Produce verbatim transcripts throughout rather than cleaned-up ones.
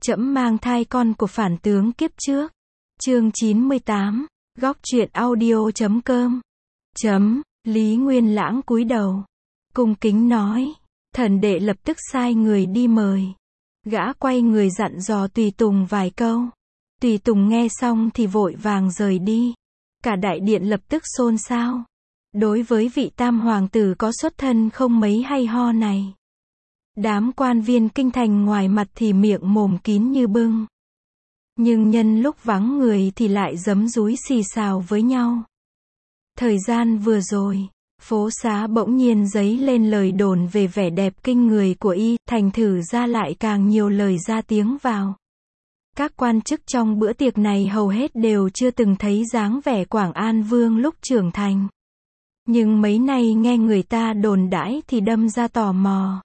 Trẫm mang thai con của phản tướng kiếp trước. Chương chín mươi tám, góc truyện audio chấm com. Chấm, Lý Nguyên Lãng cúi đầu, cung kính nói, thần đệ lập tức sai người đi mời. Gã quay người dặn dò tùy tùng vài câu. Tùy tùng nghe xong thì vội vàng rời đi. Cả đại điện lập tức xôn xao. Đối với vị tam hoàng tử có xuất thân không mấy hay ho này, đám quan viên kinh thành ngoài mặt thì miệng mồm kín như bưng, nhưng nhân lúc vắng người thì lại giấm dúi xì xào với nhau. Thời gian vừa rồi, phố xá bỗng nhiên dấy lên lời đồn về vẻ đẹp kinh người của y, thành thử ra lại càng nhiều lời ra tiếng vào. Các quan chức trong bữa tiệc này hầu hết đều chưa từng thấy dáng vẻ Quảng An Vương lúc trưởng thành. Nhưng mấy nay nghe người ta đồn đãi thì đâm ra tò mò.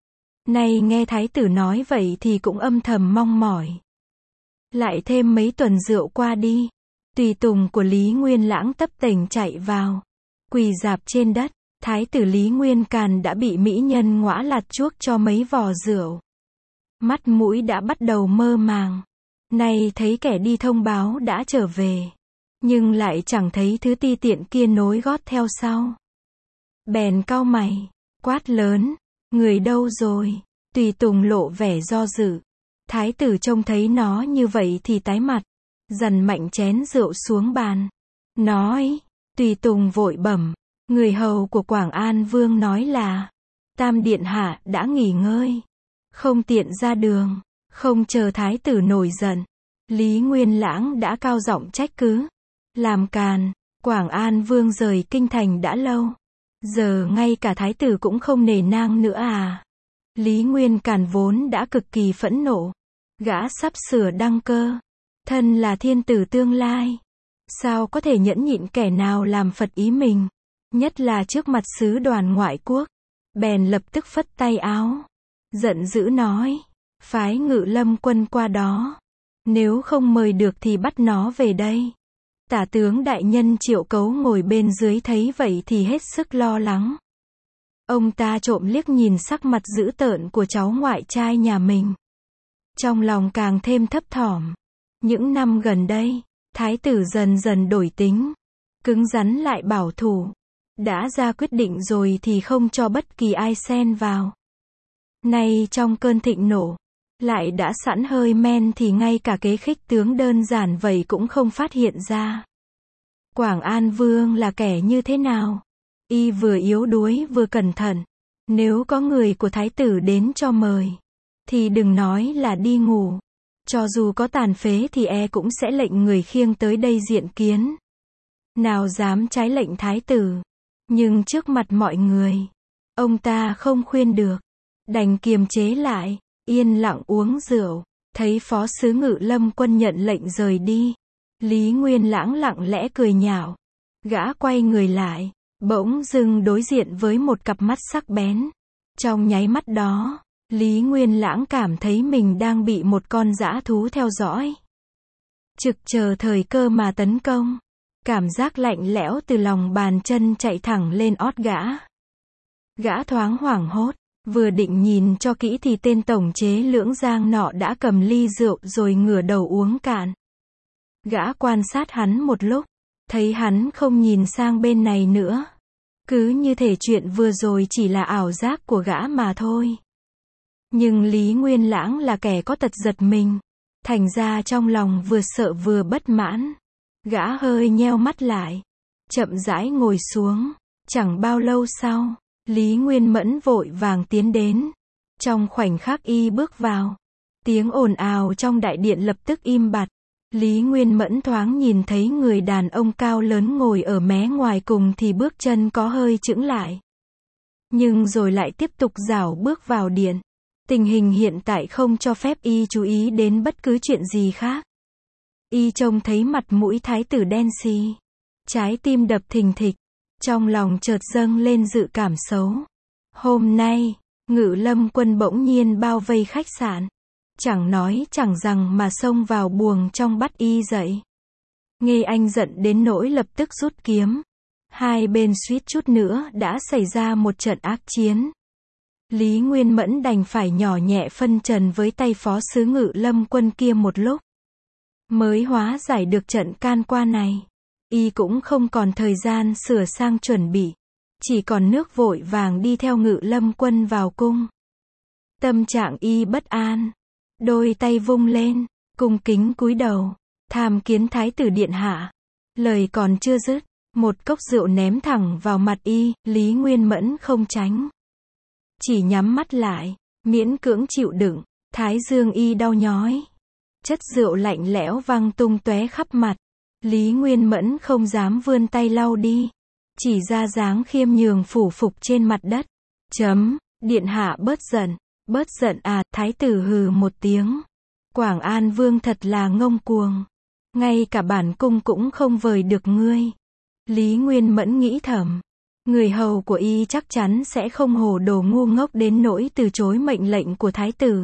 Nay nghe thái tử nói vậy thì cũng âm thầm mong mỏi. Lại thêm mấy tuần rượu qua đi, tùy tùng của Lý Nguyên Lãng tấp tềnh chạy vào, quỳ rạp trên đất. Thái tử Lý Nguyên Càn đã bị mỹ nhân ngõa lạt chuốc cho mấy vò rượu. Mắt mũi đã bắt đầu mơ màng. Nay thấy kẻ đi thông báo đã trở về, nhưng lại chẳng thấy thứ ti tiện kia nối gót theo sau. Bèn cau mày, quát lớn, người đâu rồi? Tùy tùng lộ vẻ do dự. Thái tử trông thấy nó như vậy thì tái mặt, dằn mạnh chén rượu xuống bàn, nói, tùy tùng vội bẩm, người hầu của Quảng An Vương nói là, Tam Điện Hạ đã nghỉ ngơi, không tiện ra đường. Không chờ thái tử nổi giận, Lý Nguyên Lãng đã cao giọng trách cứ, làm càn, Quảng An Vương rời kinh thành đã lâu, giờ ngay cả thái tử cũng không nể nang nữa à? Lý Nguyên Càn vốn đã cực kỳ phẫn nộ, gã sắp sửa đăng cơ, thân là thiên tử tương lai, sao có thể nhẫn nhịn kẻ nào làm phật ý mình, nhất là trước mặt sứ đoàn ngoại quốc. Bèn lập tức phất tay áo, giận dữ nói, phái Ngự Lâm quân qua đó, nếu không mời được thì bắt nó về đây. Tả tướng đại nhân Triệu Cấu ngồi bên dưới thấy vậy thì hết sức lo lắng. Ông ta trộm liếc nhìn sắc mặt dữ tợn của cháu ngoại trai nhà mình, trong lòng càng thêm thấp thỏm. Những năm gần đây, thái tử dần dần đổi tính, cứng rắn lại bảo thủ, đã ra quyết định rồi thì không cho bất kỳ ai xen vào. Nay trong cơn thịnh nộ, lại đã sẵn hơi men thì ngay cả kế khích tướng đơn giản vậy cũng không phát hiện ra. Quảng An Vương là kẻ như thế nào? Y vừa yếu đuối vừa cẩn thận. Nếu có người của thái tử đến cho mời, thì đừng nói là đi ngủ. Cho dù có tàn phế thì e cũng sẽ lệnh người khiêng tới đây diện kiến. Nào dám trái lệnh thái tử. Nhưng trước mặt mọi người, ông ta không khuyên được, đành kiềm chế lại, yên lặng uống rượu. Thấy phó sứ Ngự Lâm quân nhận lệnh rời đi, Lý Nguyên Lãng lặng lẽ cười nhạo. Gã quay người lại, bỗng dưng đối diện với một cặp mắt sắc bén. Trong nháy mắt đó, Lý Nguyên Lãng cảm thấy mình đang bị một con dã thú theo dõi, trực chờ thời cơ mà tấn công. Cảm giác lạnh lẽo từ lòng bàn chân chạy thẳng lên ót gã. Gã thoáng hoảng hốt, vừa định nhìn cho kỹ thì tên tổng chế Lưỡng Giang nọ đã cầm ly rượu rồi ngửa đầu uống cạn. Gã quan sát hắn một lúc, thấy hắn không nhìn sang bên này nữa. Cứ như thể chuyện vừa rồi chỉ là ảo giác của gã mà thôi. Nhưng Lý Nguyên Lãng là kẻ có tật giật mình, thành ra trong lòng vừa sợ vừa bất mãn. Gã hơi nheo mắt lại, chậm rãi ngồi xuống. Chẳng bao lâu sau, Lý Nguyên Mẫn vội vàng tiến đến. Trong khoảnh khắc y bước vào, tiếng ồn ào trong đại điện lập tức im bặt. Lý Nguyên Mẫn thoáng nhìn thấy người đàn ông cao lớn ngồi ở mé ngoài cùng thì bước chân có hơi chững lại. Nhưng rồi lại tiếp tục rảo bước vào điện. Tình hình hiện tại không cho phép y chú ý đến bất cứ chuyện gì khác. Y trông thấy mặt mũi thái tử đen xì, trái tim đập thình thịch, trong lòng chợt dâng lên dự cảm xấu. Hôm nay, Ngự Lâm quân bỗng nhiên bao vây khách sạn, chẳng nói chẳng rằng mà xông vào buồng trong bắt y dậy. Nghe Anh giận đến nỗi lập tức rút kiếm. Hai bên suýt chút nữa đã xảy ra một trận ác chiến. Lý Nguyên Mẫn đành phải nhỏ nhẹ phân trần với tay phó sứ Ngự Lâm quân kia một lúc. Mới hóa giải được trận can qua này. Y cũng không còn thời gian sửa sang chuẩn bị. Chỉ còn nước vội vàng đi theo Ngự Lâm quân vào cung. Tâm trạng y bất an. Đôi tay vung lên, cung kính cúi đầu. Tham kiến thái tử điện hạ. Lời còn chưa dứt, một cốc rượu ném thẳng vào mặt y, Lý Nguyên Mẫn không tránh. Chỉ nhắm mắt lại, miễn cưỡng chịu đựng, thái dương y đau nhói. Chất rượu lạnh lẽo văng tung tóe khắp mặt. Lý Nguyên Mẫn không dám vươn tay lau đi. Chỉ ra dáng khiêm nhường phủ phục trên mặt đất. Chấm, điện hạ bớt giận, bớt giận à, thái tử hừ một tiếng. Quảng An Vương thật là ngông cuồng. Ngay cả bản cung cũng không vời được ngươi. Lý Nguyên Mẫn nghĩ thầm. Người hầu của y chắc chắn sẽ không hồ đồ ngu ngốc đến nỗi từ chối mệnh lệnh của thái tử.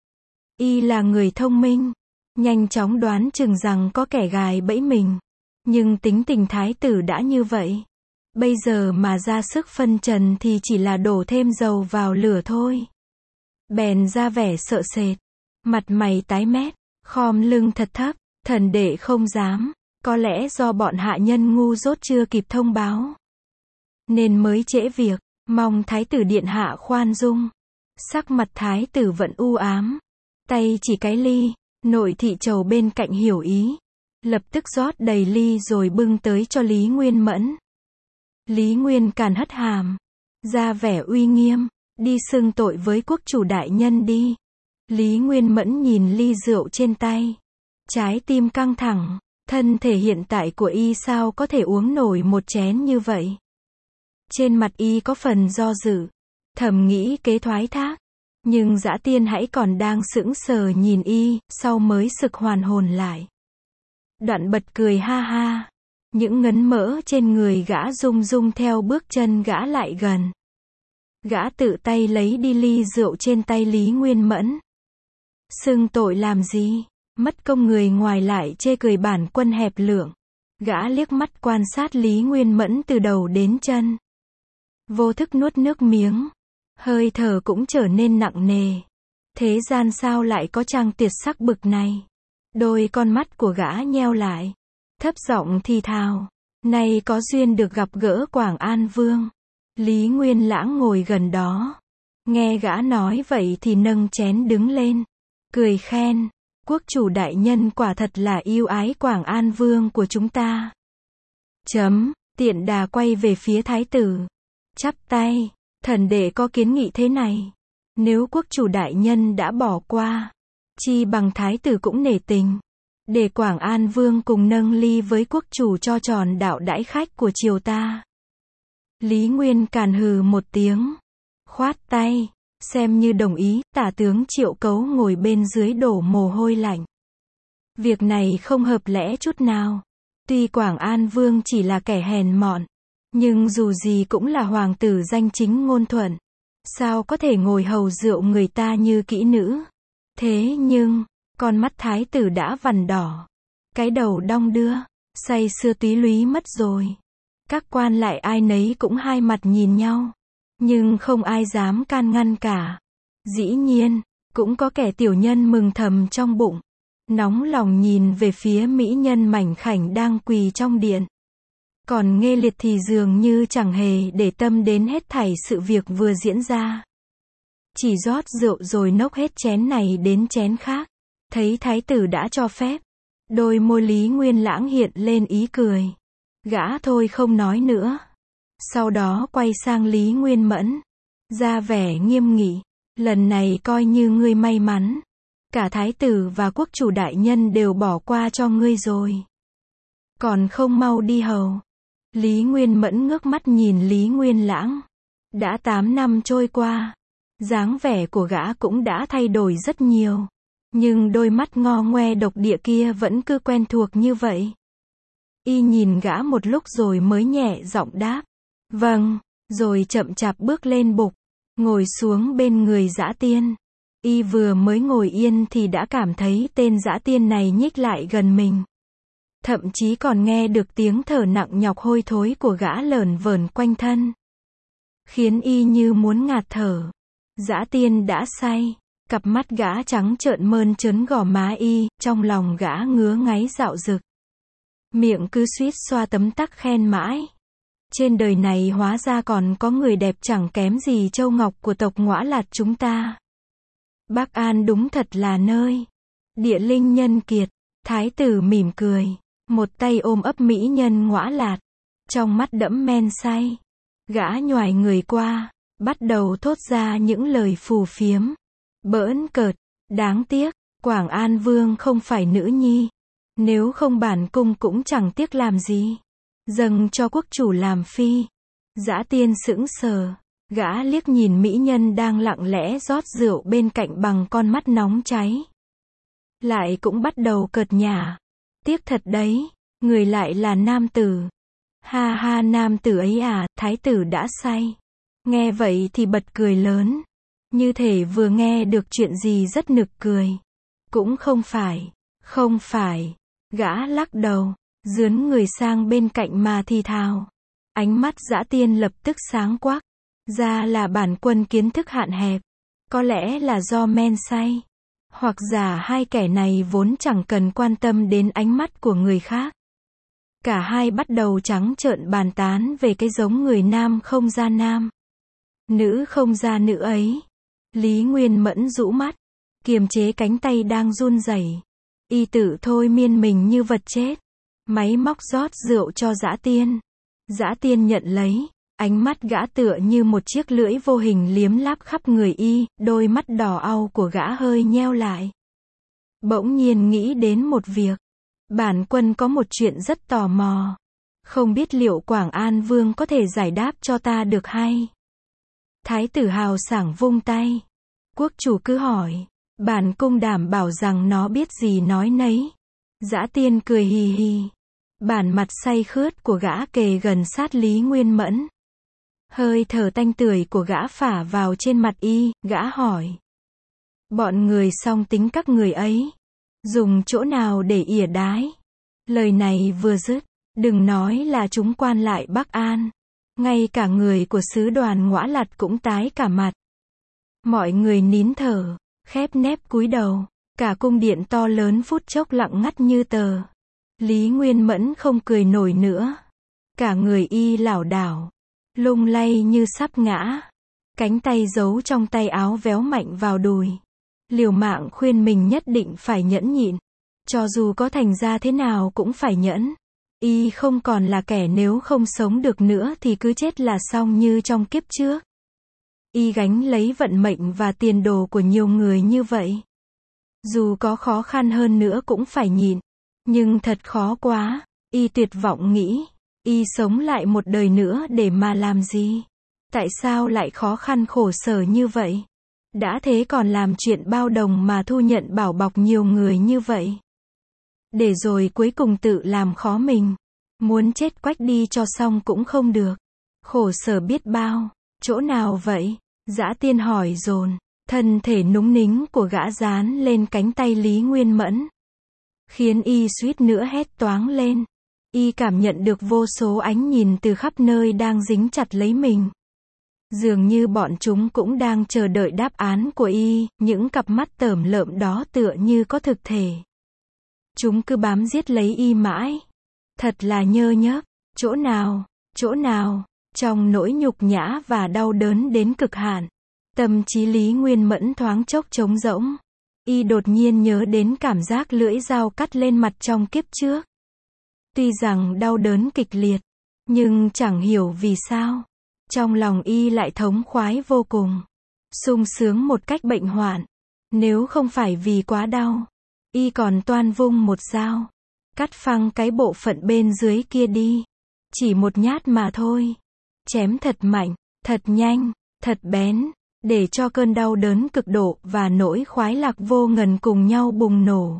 Y là người thông minh. Nhanh chóng đoán chừng rằng có kẻ gài bẫy mình. Nhưng tính tình thái tử đã như vậy. Bây giờ mà ra sức phân trần thì chỉ là đổ thêm dầu vào lửa thôi. Bèn ra vẻ sợ sệt. Mặt mày tái mét, khom lưng thật thấp, thần đệ không dám. Có lẽ do bọn hạ nhân ngu dốt chưa kịp thông báo. Nên mới trễ việc, mong thái tử điện hạ khoan dung. Sắc mặt thái tử vẫn u ám. Tay chỉ cái ly, nội thị trầu bên cạnh hiểu ý. Lập tức rót đầy ly rồi bưng tới cho Lý Nguyên Mẫn. Lý Nguyên Càn hất hàm, ra vẻ uy nghiêm, đi xưng tội với quốc chủ đại nhân đi. Lý Nguyên Mẫn nhìn ly rượu trên tay. Trái tim căng thẳng, thân thể hiện tại của y sao có thể uống nổi một chén như vậy. Trên mặt y có phần do dự, thầm nghĩ kế thoái thác. Nhưng Dã Tiên hãy còn đang sững sờ nhìn y, sau mới sực hoàn hồn lại. Đoạn bật cười ha ha. Những ngấn mỡ trên người gã rung rung theo bước chân gã lại gần. Gã tự tay lấy đi ly rượu trên tay Lý Nguyên Mẫn. Xưng tội làm gì? Mất công người ngoài lại chê cười bản quân hẹp lượng. Gã liếc mắt quan sát Lý Nguyên Mẫn từ đầu đến chân. Vô thức nuốt nước miếng. Hơi thở cũng trở nên nặng nề. Thế gian sao lại có trang tuyệt sắc bực này? Đôi con mắt của gã nheo lại. Thấp giọng thì thào. Nay có duyên được gặp gỡ Quảng An Vương. Lý Nguyên Lãng ngồi gần đó. Nghe gã nói vậy thì nâng chén đứng lên. Cười khen. Quốc chủ đại nhân quả thật là yêu ái Quảng An Vương của chúng ta. Chấm, tiện đà quay về phía thái tử. Chắp tay. Thần đệ có kiến nghị thế này. Nếu quốc chủ đại nhân đã bỏ qua, chi bằng thái tử cũng nể tình. Để Quảng An Vương cùng nâng ly với quốc chủ cho tròn đạo đãi khách của triều ta. Lý Nguyên Càn hừ một tiếng. Khoát tay. Xem như đồng ý, tả tướng Triệu Cấu ngồi bên dưới đổ mồ hôi lạnh. Việc này không hợp lẽ chút nào. Tuy Quảng An Vương chỉ là kẻ hèn mọn, nhưng dù gì cũng là hoàng tử danh chính ngôn thuận. Sao có thể ngồi hầu rượu người ta như kỹ nữ? Thế nhưng, con mắt thái tử đã vằn đỏ. Cái đầu đong đưa, say sưa túy lúy mất rồi. Các quan lại ai nấy cũng hai mặt nhìn nhau. Nhưng không ai dám can ngăn cả. Dĩ nhiên, cũng có kẻ tiểu nhân mừng thầm trong bụng. Nóng lòng nhìn về phía mỹ nhân mảnh khảnh đang quỳ trong điện. Còn Nghê Liệt thì dường như chẳng hề để tâm đến hết thảy sự việc vừa diễn ra. Chỉ rót rượu rồi nốc hết chén này đến chén khác. Thấy thái tử đã cho phép. Đôi môi Lý Nguyên Lãng hiện lên ý cười. Gã thôi không nói nữa. Sau đó quay sang Lý Nguyên Mẫn. Ra vẻ nghiêm nghị. Lần này coi như ngươi may mắn. Cả thái tử và quốc chủ đại nhân đều bỏ qua cho ngươi rồi. Còn không mau đi hầu. Lý Nguyên Mẫn ngước mắt nhìn Lý Nguyên Lãng. Đã tám năm trôi qua. Dáng vẻ của gã cũng đã thay đổi rất nhiều. Nhưng đôi mắt ngo ngoe độc địa kia vẫn cứ quen thuộc như vậy. Y nhìn gã một lúc rồi mới nhẹ giọng đáp. Vâng, rồi chậm chạp bước lên bục. Ngồi xuống bên người Dã Tiên. Y vừa mới ngồi yên thì đã cảm thấy tên Dã Tiên này nhích lại gần mình. Thậm chí còn nghe được tiếng thở nặng nhọc hôi thối của gã lởn vởn quanh thân. Khiến y như muốn ngạt thở. Dã Tiên đã say. Cặp mắt gã trắng trợn mơn trớn gò má y, trong lòng gã ngứa ngáy dạo dực. Miệng cứ suýt xoa tấm tắc khen mãi. Trên đời này hóa ra còn có người đẹp chẳng kém gì Châu Ngọc của tộc Ngõa Lạt chúng ta. Bắc An đúng thật là nơi địa linh nhân kiệt. Thái tử mỉm cười, một tay ôm ấp mỹ nhân Ngõa Lạt, trong mắt đẫm men say. Gã nhoài người qua, bắt đầu thốt ra những lời phù phiếm, bỡn cợt. Đáng tiếc, Quảng An Vương không phải nữ nhi. Nếu không bản cung cũng chẳng tiếc làm gì dâng cho quốc chủ làm phi. Dã Tiên sững sờ, gã liếc nhìn mỹ nhân đang lặng lẽ rót rượu bên cạnh bằng con mắt nóng cháy. Lại cũng bắt đầu cợt nhả. Tiếc thật đấy, người lại là nam tử. Ha ha, nam tử ấy à, thái tử đã say. Nghe vậy thì bật cười lớn, như thể vừa nghe được chuyện gì rất nực cười. Cũng không phải, không phải. Gã lắc đầu, dướn người sang bên cạnh mà thì thào. Ánh mắt Dã Tiên lập tức sáng quắc. Ra là bản quân kiến thức hạn hẹp. Có lẽ là do men say. Hoặc giả hai kẻ này vốn chẳng cần quan tâm đến ánh mắt của người khác. Cả hai bắt đầu trắng trợn bàn tán về cái giống người nam không ra nam, nữ không ra nữ ấy. Lý Nguyên Mẫn rũ mắt, kiềm chế cánh tay đang run rẩy. Y tự thôi miên mình như vật chết. Máy móc rót rượu cho Dã Tiên. Dã Tiên nhận lấy, ánh mắt gã tựa như một chiếc lưỡi vô hình liếm láp khắp người y, đôi mắt đỏ au của gã hơi nheo lại. Bỗng nhiên nghĩ đến một việc. Bản quân có một chuyện rất tò mò. Không biết liệu Quảng An Vương có thể giải đáp cho ta được hay? Thái tử hào sảng vung tay. Quốc chủ cứ hỏi. Bản cung đảm bảo rằng nó biết gì nói nấy. Dã Tiên cười hì hì. Bản mặt say khướt của gã kề gần sát Lý Nguyên Mẫn. Hơi thở tanh tưởi của gã phả vào trên mặt y, gã hỏi. Bọn người song tính các người ấy dùng chỗ nào để ỉa đái? Lời này vừa dứt, đừng nói là chúng quan lại Bắc An, ngay cả người của sứ đoàn Ngõa Lạt cũng tái cả mặt. Mọi người nín thở, khép nép cúi đầu, cả cung điện to lớn phút chốc lặng ngắt như tờ. Lý Nguyên Mẫn không cười nổi nữa. Cả người y lảo đảo, lung lay như sắp ngã. Cánh tay giấu trong tay áo véo mạnh vào đùi. Liều mạng khuyên mình nhất định phải nhẫn nhịn. Cho dù có thành ra thế nào cũng phải nhẫn. Y không còn là kẻ nếu không sống được nữa thì cứ chết là xong như trong kiếp trước. Y gánh lấy vận mệnh và tiền đồ của nhiều người như vậy. Dù có khó khăn hơn nữa cũng phải nhịn. Nhưng thật khó quá. Y tuyệt vọng nghĩ. Y sống lại một đời nữa để mà làm gì? Tại sao lại khó khăn khổ sở như vậy? Đã thế còn làm chuyện bao đồng mà thu nhận bảo bọc nhiều người như vậy. Để rồi cuối cùng tự làm khó mình. Muốn chết quách đi cho xong cũng không được. Khổ sở biết bao. Chỗ nào vậy? Dã Tiên hỏi dồn. Thân thể núng nính của gã dán lên cánh tay Lý Nguyên Mẫn. Khiến y suýt nữa hét toáng lên. Y cảm nhận được vô số ánh nhìn từ khắp nơi đang dính chặt lấy mình. Dường như bọn chúng cũng đang chờ đợi đáp án của y, những cặp mắt tởm lợm đó tựa như có thực thể. Chúng cứ bám giết lấy y mãi. Thật là nhơ nhớp. Chỗ nào? Chỗ nào? Trong nỗi nhục nhã và đau đớn đến cực hạn. Tâm trí Lý Nguyên Mẫn thoáng chốc trống rỗng. Y đột nhiên nhớ đến cảm giác lưỡi dao cắt lên mặt trong kiếp trước. Tuy rằng đau đớn kịch liệt, nhưng chẳng hiểu vì sao. Trong lòng y lại thống khoái vô cùng. Sung sướng một cách bệnh hoạn. Nếu không phải vì quá đau, y còn toan vung một dao. Cắt phăng cái bộ phận bên dưới kia đi. Chỉ một nhát mà thôi. Chém thật mạnh, thật nhanh, thật bén. Để cho cơn đau đớn cực độ và nỗi khoái lạc vô ngần cùng nhau bùng nổ.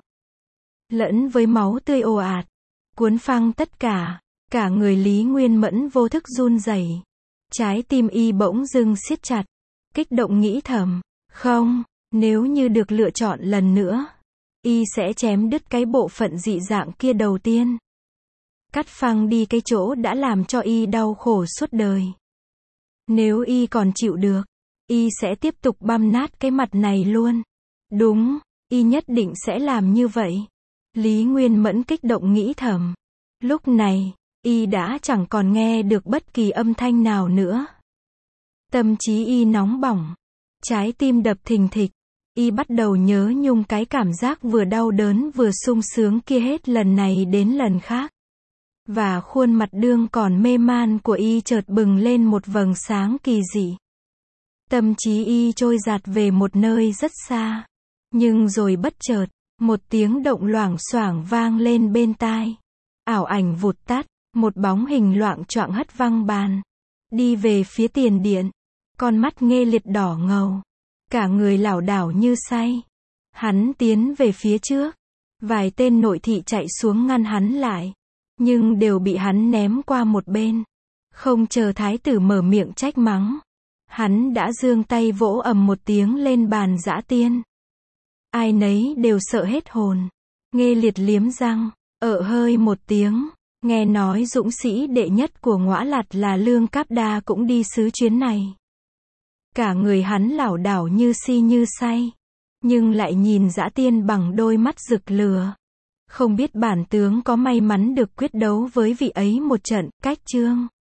Lẫn với máu tươi ồ ạt. Cuốn phăng tất cả. Cả người Lý Nguyên Mẫn vô thức run rẩy. Trái tim y bỗng dưng siết chặt. Kích động nghĩ thầm. Không, nếu như được lựa chọn lần nữa, y sẽ chém đứt cái bộ phận dị dạng kia đầu tiên. Cắt phăng đi cái chỗ đã làm cho y đau khổ suốt đời. Nếu y còn chịu được, y sẽ tiếp tục băm nát cái mặt này luôn. Đúng, y nhất định sẽ làm như vậy. Lý Nguyên Mẫn kích động nghĩ thầm. Lúc này, y đã chẳng còn nghe được bất kỳ âm thanh nào nữa. Tâm trí y nóng bỏng, trái tim đập thình thịch, y bắt đầu nhớ nhung cái cảm giác vừa đau đớn vừa sung sướng kia hết lần này đến lần khác. Và khuôn mặt đương còn mê man của y chợt bừng lên một vầng sáng kỳ dị. Tâm trí y trôi dạt về một nơi rất xa. Nhưng rồi bất chợt, một tiếng động loảng xoảng vang lên bên tai. Ảo ảnh vụt tắt, một bóng hình loạng choạng hất văng bàn. Đi về phía tiền điện. Con mắt Nghê Liệt đỏ ngầu. Cả người lảo đảo như say. Hắn tiến về phía trước. Vài tên nội thị chạy xuống ngăn hắn lại. Nhưng đều bị hắn ném qua một bên. Không chờ thái tử mở miệng trách mắng. Hắn đã giương tay vỗ ầm một tiếng lên bàn dã tiên. Ai nấy đều sợ hết hồn. Nghê Liệt liếm răng, ợ hơi một tiếng. Nghe nói dũng sĩ đệ nhất của Ngõa Lạt là Lương Cáp Đa cũng đi sứ chuyến này. Cả người hắn lảo đảo như si như say. Nhưng lại nhìn dã tiên bằng đôi mắt rực lửa. Không biết bản tướng có may mắn được quyết đấu với vị ấy một trận, cách chương.